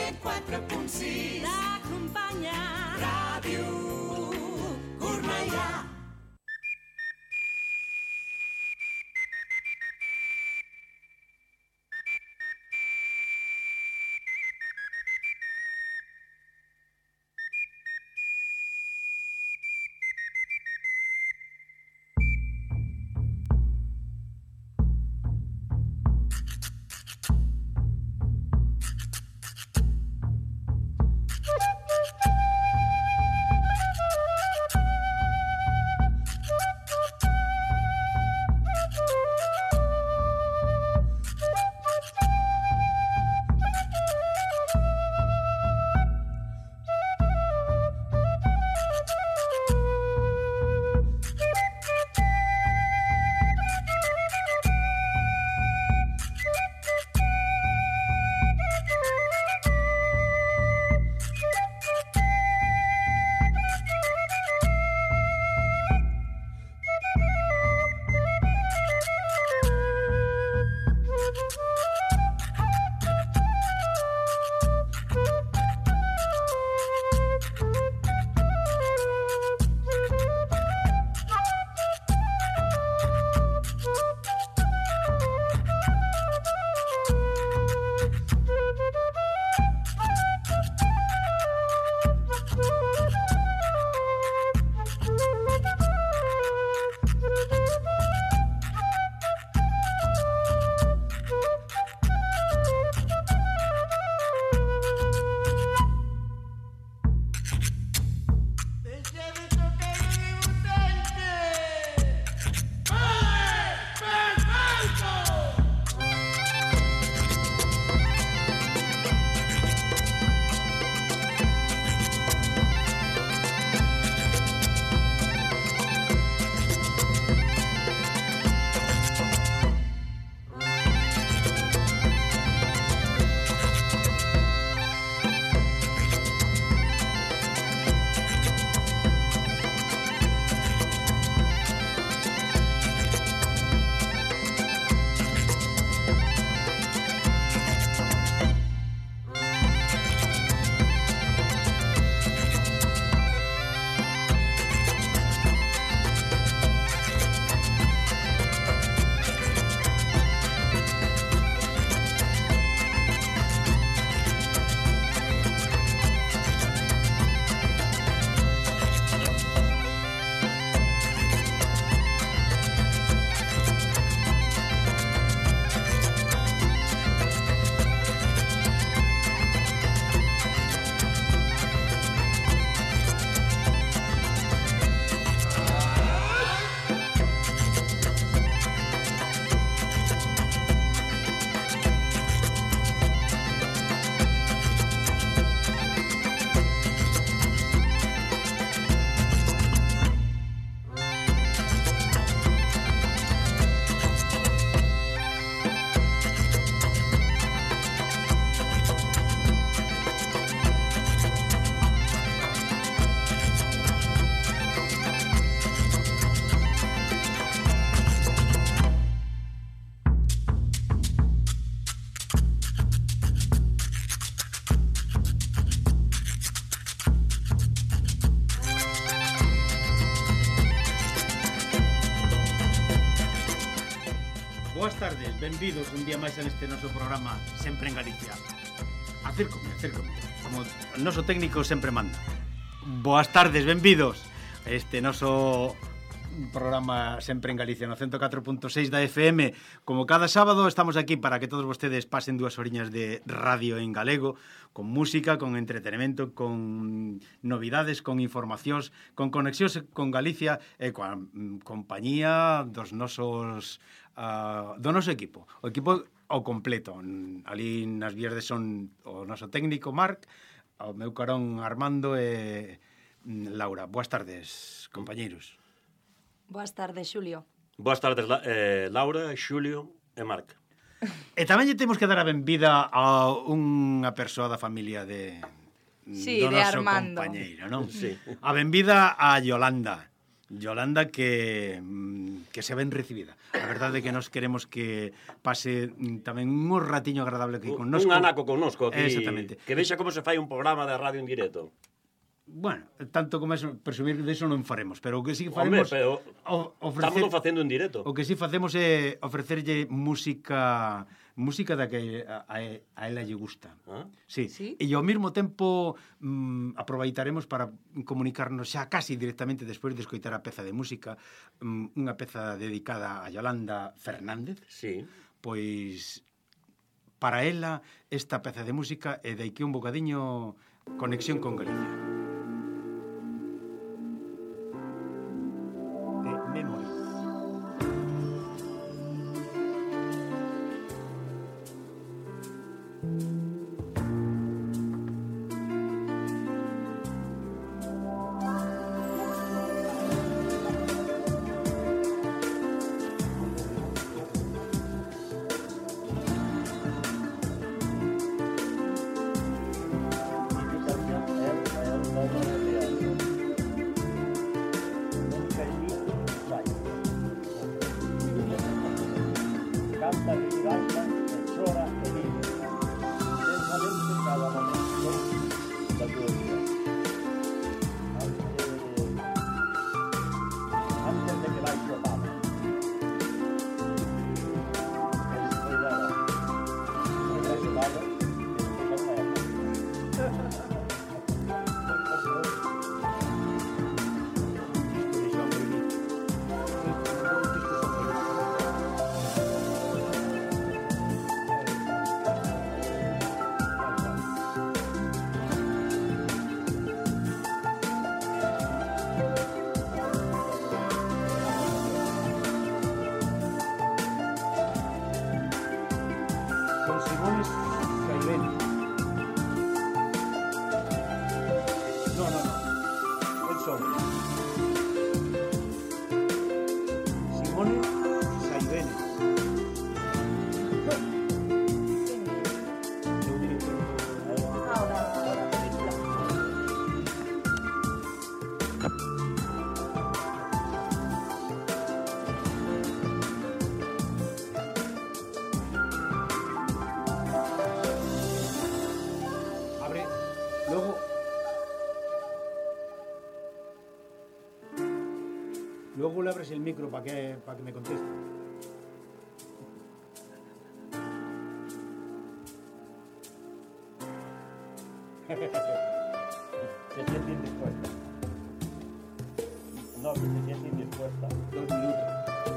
104.6 t'acompanya Ràdio Cornellà. Boas tardes, benvidos un día máis a este noso programa Sempre en Galicia. Acércome, como o noso técnico sempre manda. Boas tardes, benvidos a este noso programa Sempre en Galicia no 104.6 da FM. Como cada sábado estamos aquí para que todos vostedes pasen 2 horiñas de radio en galego, con música, con entretenimento, con novidades, con informacións, con conexións con Galicia e coa compañía dos nosos do noso equipo. O equipo ao completo. Ali nas vías son o noso técnico Marc, o meu carón Armando e Laura. Boas tardes, compañeiros. Boas tardes, Xulio. Boas tardes, Laura, Xulio e Marc. E tamén lle temos que dar a benvida a unha persoa da familia do de noso Armando. compañeiro, non? Sí. A benvida a Yolanda. Yolanda que se ben recibida. A verdade é que nos queremos que pase tamén un ratiño agradable aquí con nosco. Un anaco con nosco aquí. Exactamente. Que vexa como se fai un programa de radio en directo. Bueno, tanto como eso, presumir deso non faremos, pero o que sí Hombre, faremos... pero estamos facendo en directo. O que sí facemos é ofrecerlle música da que a ela lle gusta. Ah? Sí. Sí? E ao mesmo tempo aproveitaremos para comunicarnos xa casi directamente despois de escoitar a peza de música, unha peza dedicada a Yolanda Fernández. Sí. Pois para ela esta peza de música é daique un bocadiño conexión con Galicia. Memory. Canta, giganta, chora e vive. Intensamente cada momento da tua vida. Antes de que vais ao papa. Eles cuidaram. Não vai ajudá-lo. Eles cuidaram. Con Simones Cairene. No. El solo. Simone Saibene. Eu director abre, luego le abres el micro para que me conteste. Se siente indispuesta. No, que se siente indispuesta. 2 minutos.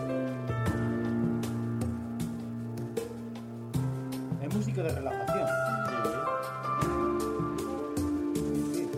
Es música de relajación. Sí.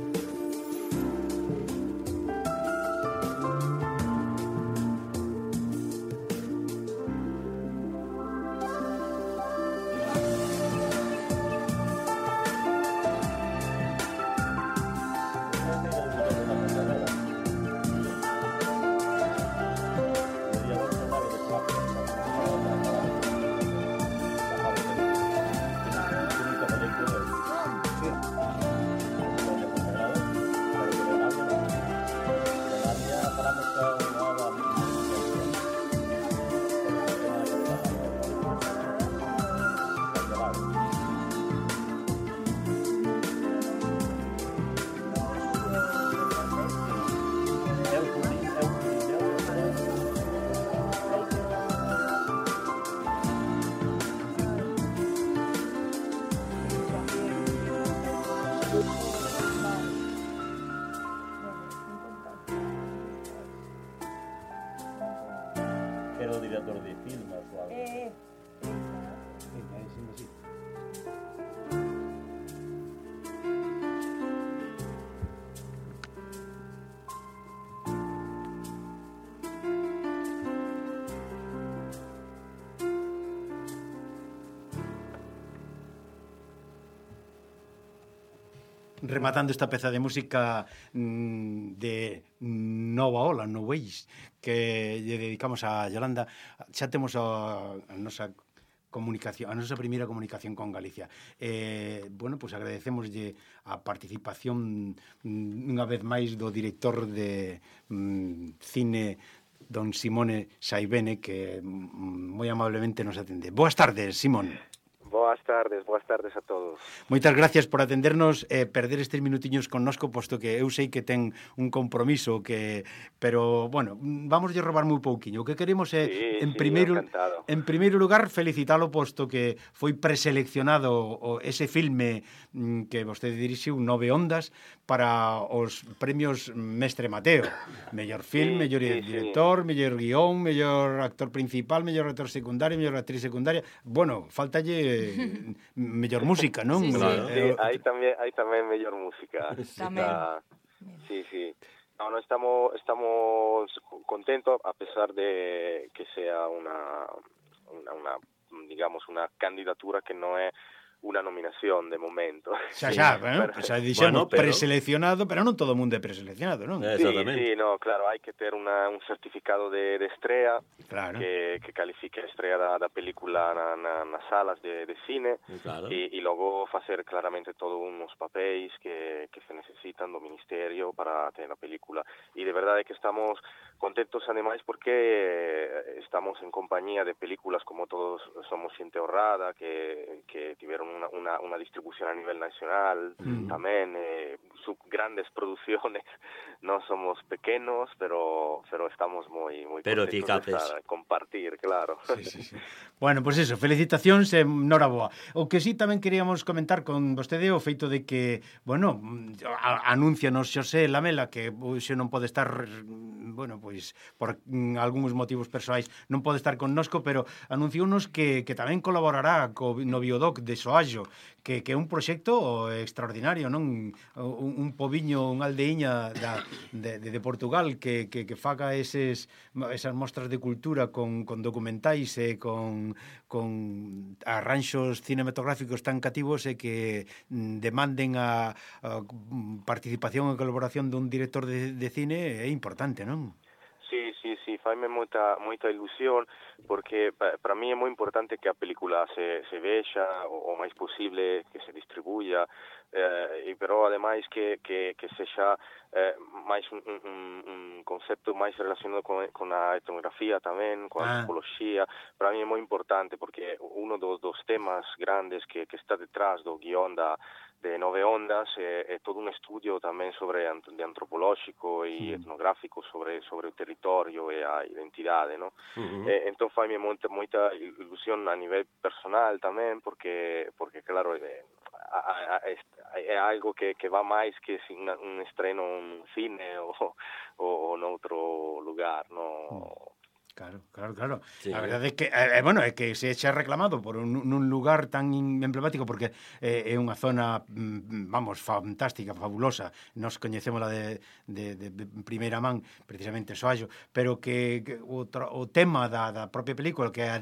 Era o director de filmes ou algo. Sí. Rematando esta peza de música de Nova Ola, No Ways, que lle dedicamos a Yolanda. Xa temos a nosa comunicación, a nosa primeira comunicación con Galicia. Bueno, pois agradecemoslle a participación unha vez máis do director de cine don Simone Saibene, que moi amablemente nos atende. Boas tardes, Simón. Boas tardes a todos. Moitas gracias por atendernos e perder estes minutiños connosco, posto que eu sei que ten un compromiso pero, bueno, vamos a robar moi pouquiño. O que queremos é, en primeiro lugar, felicitalo, posto que foi preseleccionado ese filme que vostede dirixiu, 9 ondas, para os premios Mestre Mateo. Mellor film, mellor director, mellor guión, mellor actor principal, mellor actor secundario, mellor actriz secundaria. Bueno, faltalle mellor música, non? Sí, claro. Sí, hai tamén mellor música. Tamén. Sí. No, estamos contentos, a pesar de que sea una digamos, una candidatura que no é una nominación de momento. Xa dixemos preseleccionado, pero non todo o mundo é preseleccionado, non? Sí, no, claro, hai que ter un certificado de estrela, claro, que califique a estrela da película nas salas de cine, claro, e logo facer claramente todos uns papéis que se necesitan do Ministerio para ter a película. E de verdade que estamos contentos, ademais, porque estamos en compañía de películas como Todos somos xente honrada, que tiveron una distribución a nivel nacional, tamén grandes producciones. Non somos pequenos, pero estamos moi contentos de compartir, claro. Sí. Bueno, pois eso, felicitacións e noraboa. O que sí tamén queríamos comentar con vostede o feito de que, bueno, anúncianos Xosé Lamela que hoxe non pode estar, bueno, pois por algúns motivos persoais non pode estar connosco, pero anunciounos que tamén colaborará no Biodoc de Soallo, que é un proxecto extraordinario, non? Un pobiño, unha aldeiña de Portugal que faga esas mostras de cultura con documentais e con arranxos cinematográficos tan cativos e que demanden a participación e colaboración dun director de cine é importante, non? Sí, faime moita ilusión, porque para mí é moi importante que a película se vexa o máis posible, que se distribuya, pero ademais que sexa máis un concepto máis relacionado con a etnografía tamén, con a antropoloxía. Para mí é moi importante, porque uno dos temas grandes que está detrás do guión de 9 ondas é todo un estudio tamén de antropolóxico e etnográfico sobre o territorio e a identidade, no? Entón faime moita ilusión a nivel personal tamén, porque claro, é algo que va máis que un estreno en cine ou noutro lugar, no? Claro. Sí, a verdade é que é que se xa reclamado por un lugar tan emblemático, porque é unha zona, vamos, fantástica, fabulosa. Nos coñecémola de primeira man, precisamente Soallo, pero que o tema da propia película, que é a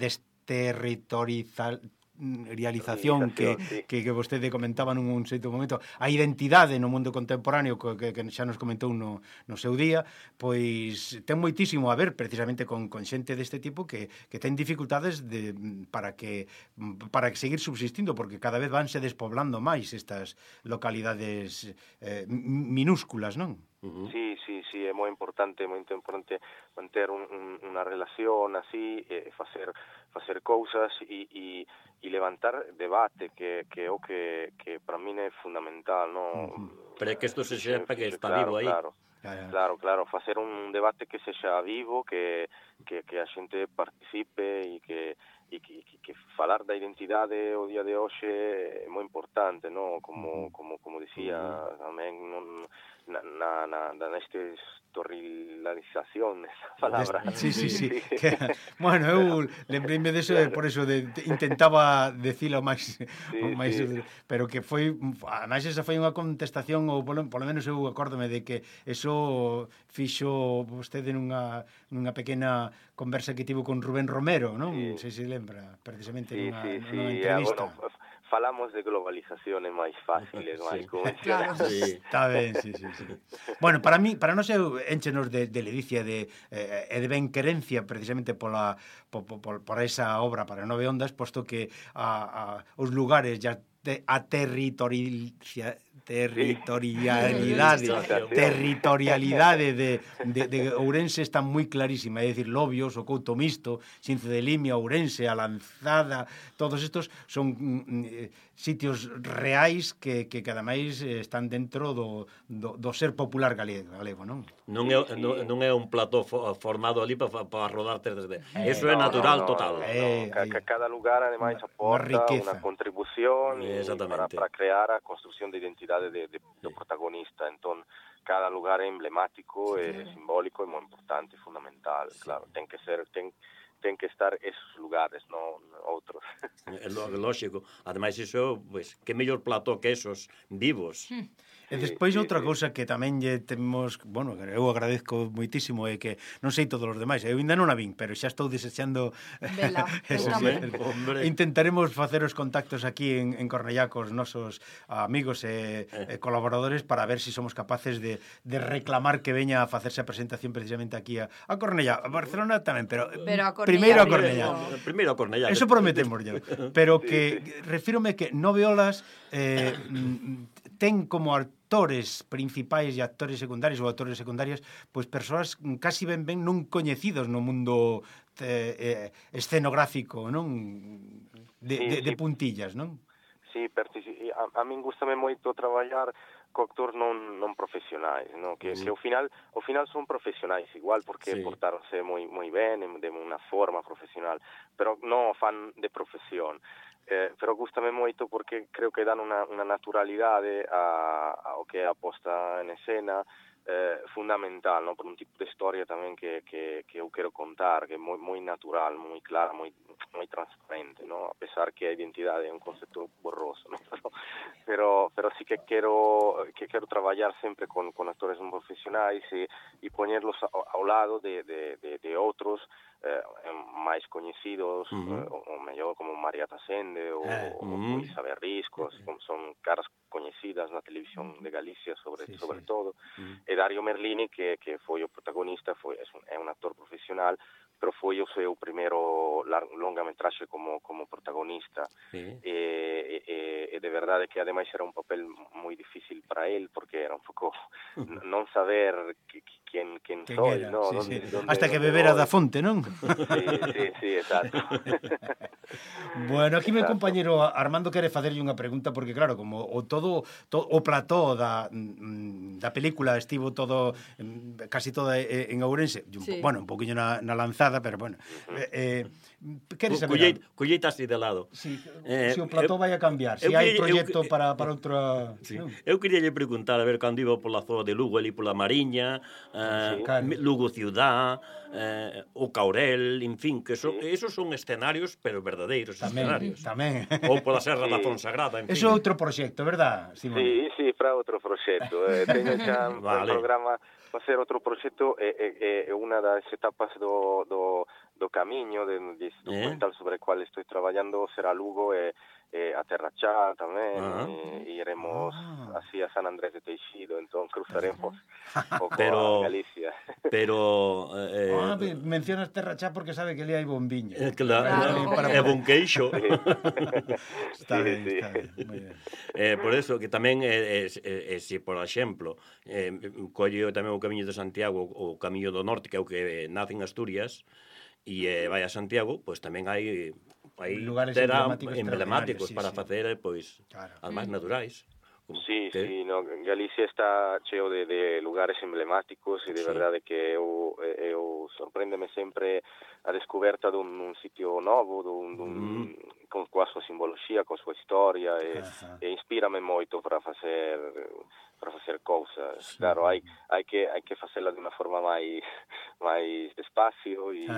realización que vostede comentaba nun certo momento, a identidade no mundo contemporáneo que xa nos comentou no seu día, pois ten moitísimo a ver precisamente con xente deste tipo que ten dificultades para que seguir subsistindo, porque cada vez vanse despoblando máis estas localidades minúsculas, non? Sí, é moi importante manter unha relación así, facer cousas e levantar debate, que é o que para min é fundamental, no? Pero é que isto se sepa que está vivo aí. Claro, facer un debate que sexa vivo, que a xente participe e que falar da identidade o día de hoxe é moi importante, no? Como dicía tamén nestes torrilarización esa palabra. Sí. Bueno, eu lembrei-me deso, por eso intentaba decilo máis, pero que foi, ademais esa foi unha contestación, ou polo menos eu acórdome de que eso fixo vostede nunha pequena conversa que tivo con Rubén Romero, non? Se lembra, precisamente nunha entrevista. falamos de globalizaciones máis fáciles, máis convencionais. Claro. Sí. Está ben, sí. Bueno, para nós énchenos de ledicia e de ben querencia precisamente por esa obra para 9 ondas, posto que os lugares a territorialidade de Ourense está moi clarísima, é dicir, Lobios, o Couto Misto, Xinzo de Limia, Ourense, a Lanzada, todos estos son sitios reais que ademais están dentro do ser popular galego, non? Non é un plató formado ali para rodar 3D. Eso é natural total. Cada lugar ademais aporta unha contribución para crear a construción de identidade do protagonista. Entón, cada lugar é emblemático, é simbólico e moi importante, fundamental, claro. Ten que estar esos lugares, non outros. É lógico. Ademais, iso, pois, que mellor plató que esos vivos. E despois outra cousa que tamén lle temos, bueno, eu agradezco moitísimo é que non sei todos os demais, eu ainda non a vin, pero xa estou desexando vela, intentaremos facer os contactos aquí en Cornellá cos nosos amigos e colaboradores para ver se somos capaces de reclamar que veña a facerse a presentación precisamente aquí a Cornellá, a Barcelona tamén, pero a Cornellá, primeiro a Cornellá. Primeiro a Cornellá. Eso prometemos yo, pero que refírome que 9 olas ten como actores principais e actores secundarios ou actores secundarias, pois persoas casi ben non coñecidos no mundo escenográfico, non? De puntillas, non? Sí, a min gustame moito traballar co actores non profesionais, no? Que ao final son profesionais igual, porque portaronse moi ben, de unha forma profesional, pero non fan de profesión. Pero gustame moito porque creo que dan unha naturalidade ao que é a posta en escena fundamental, no? Por un tipo de historia tamén que eu quero contar, que é moi natural, moi clara, moi transparente, no? A pesar que a identidade é un concepto borroso, no? Pero sí que quero traballar sempre con actores non profesionais e poñerlos ao lado de outros máis coñecidos, o mellor como María Tasende ou Isabel Riscos, son caras coñecidas na televisión de Galicia sobre todo, e Dario Merlini que foi o protagonista, é un actor profesional, pero foi o seu primeiro longametraxe como protagonista, e de verdade que ademais era un papel moi difícil para él, porque era un pouco non saber quen soy, no? Hasta que bebera da fonte, non? Sí, exacto. Bueno, aquí meu compañero Armando quere facerlle unha pregunta, porque claro, como o plató da película estivo todo casi toda en Ourense, bueno, un poquinho na Lanzada, pero bueno, quere saber Colleita así de lado. se o plató vai a cambiar, se hai proxecto para outra... Eu queria lle preguntar, a ver, cando iba pola zona de Lugo, ali pola Mariña, Lugo Ciudad, o Caurel, en fin, que esos son escenarios, pero verdadeiros escenarios. Tamén. Ou pola Serra da Fonsagrada, en fin. Eso é outro proxecto, verdad, Simón? Sí, para outro proxecto. Teño xa un programa para hacer outro proxecto, unha das etapas do camiño do documental sobre o cual estou traballando será Lugo e a Terrachá tamén, e iremos así a San Andrés de Teixido, entón cruzaremos un pouco a Galicia. Pero mencionas Terrachá porque sabe que ali hai bombiño. Claro, é bon queixo. Está ben, moi ben. Por eso que tamén se, por exemplo, colle tamén o Camiño de Santiago, o Camiño do Norte, que é o que nace en Asturias, e vai a Santiago, pois tamén hai lugares emblemáticos para facer, pois, as máis naturais. Sí, no, Galicia está cheo de lugares emblemáticos e de verdade que eu sorpréndeme sempre a descoberta dun sitio novo, coa súa simboloxía, coa súa historia, e inspírame moito para facer cousas. Claro, hai que facela de unha forma máis despacio e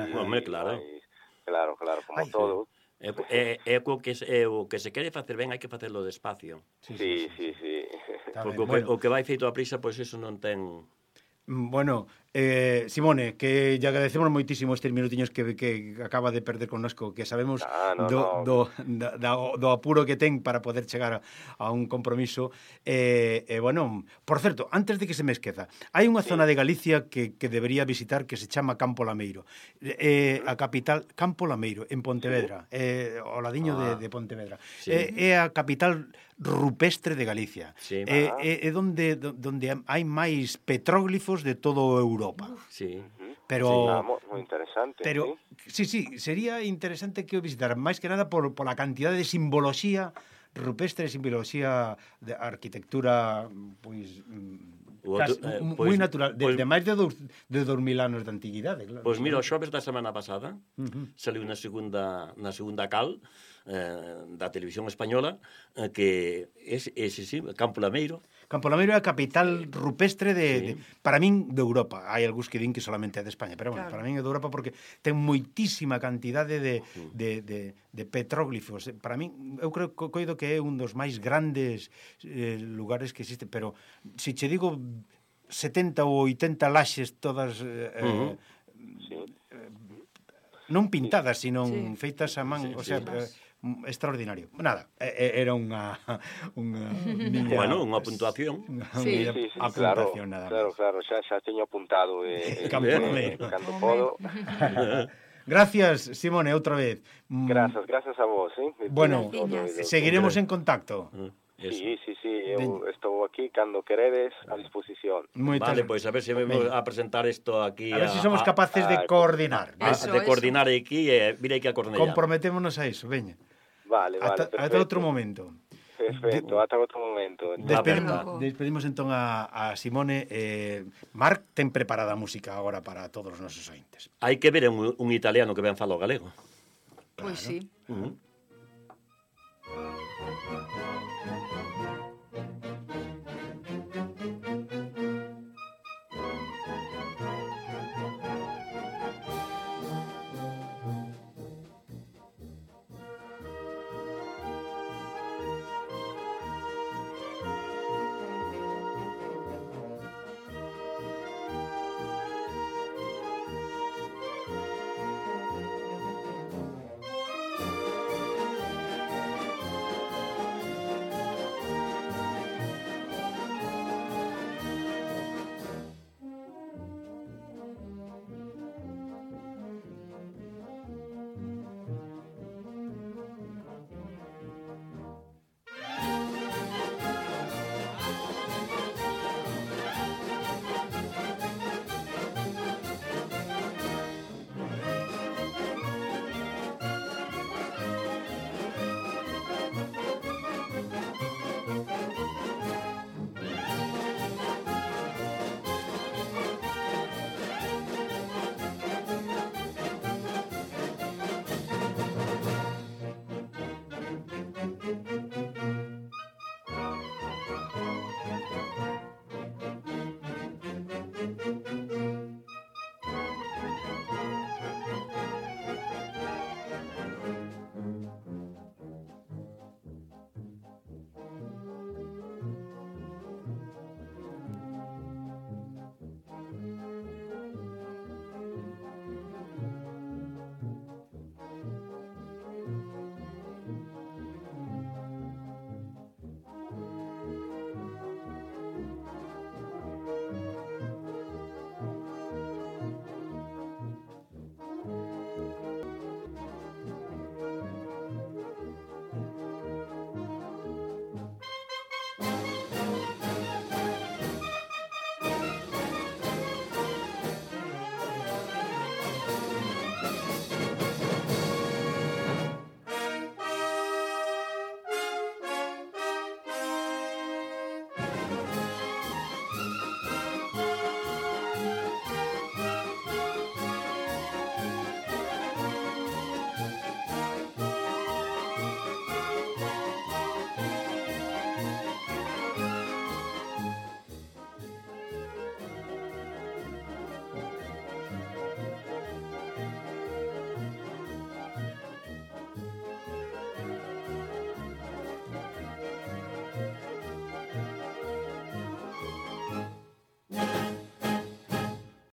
claro, como todo. O que se quere facer ben hai que facelo despacio. Sí. Porque o que vai feito a prisa, pois eso non ten... Bueno, Simone, que lle agradecemos moitísimo estes minutiños que acaba de perder connosco, que sabemos do apuro que ten para poder chegar a un compromiso. Bueno, por certo, antes de que se me esqueza, hai unha zona de Galicia que debería visitar que se chama Campo Lameiro. A capital, Campo Lameiro, en Pontevedra, ao ladiño de Pontevedra. É a capital rupestre de Galicia. É onde hai máis petróglifos de todo Europa. Sí. Pero moi interesante. Pero sí, sería interesante que o visitaran, máis que nada por la cantidad de simboloxía rupestre, simboloxía de arquitectura, pois moi natural, de máis de 2000 anos de antiguidade, claro. Pois mira, o xoves da semana pasada saliu na segunda cal da televisión española que ese sí, Campo Lameiro. Campo Lameiro é a capital rupestre para min de Europa. Hai algúns que din que solamente é de España, pero bueno, para min é de Europa porque ten moitísima cantidade de petróglifos. Para min, eu creo que coido que é un dos máis grandes lugares que existe, pero se che digo 70 ou 80 laxes todas non pintadas, sino feitas a man, o sea, extraordinario. Nada, era unha puntuación. Apuntación, nada máis. Claro, xa teño apuntado cando podo. Gracias, Simone, outra vez. Gracias a vos, Bueno, seguiremos en contacto. Sí, eu estou aquí cando queredes a disposición. Vale, pois a ver se vamos a presentar isto aquí. A ver se somos capaces de coordinar. De coordinar aquí e vir aquí a Cornellá. Comprometémonos a iso, veña. Vale, perfecto. Ata outro momento. Perfecto, ata outro momento. Despedimos entón a Simone. Marc, ten preparada a música agora para todos os nosos ointes. Hai que ver un italiano que ben fala o galego. Pois sí.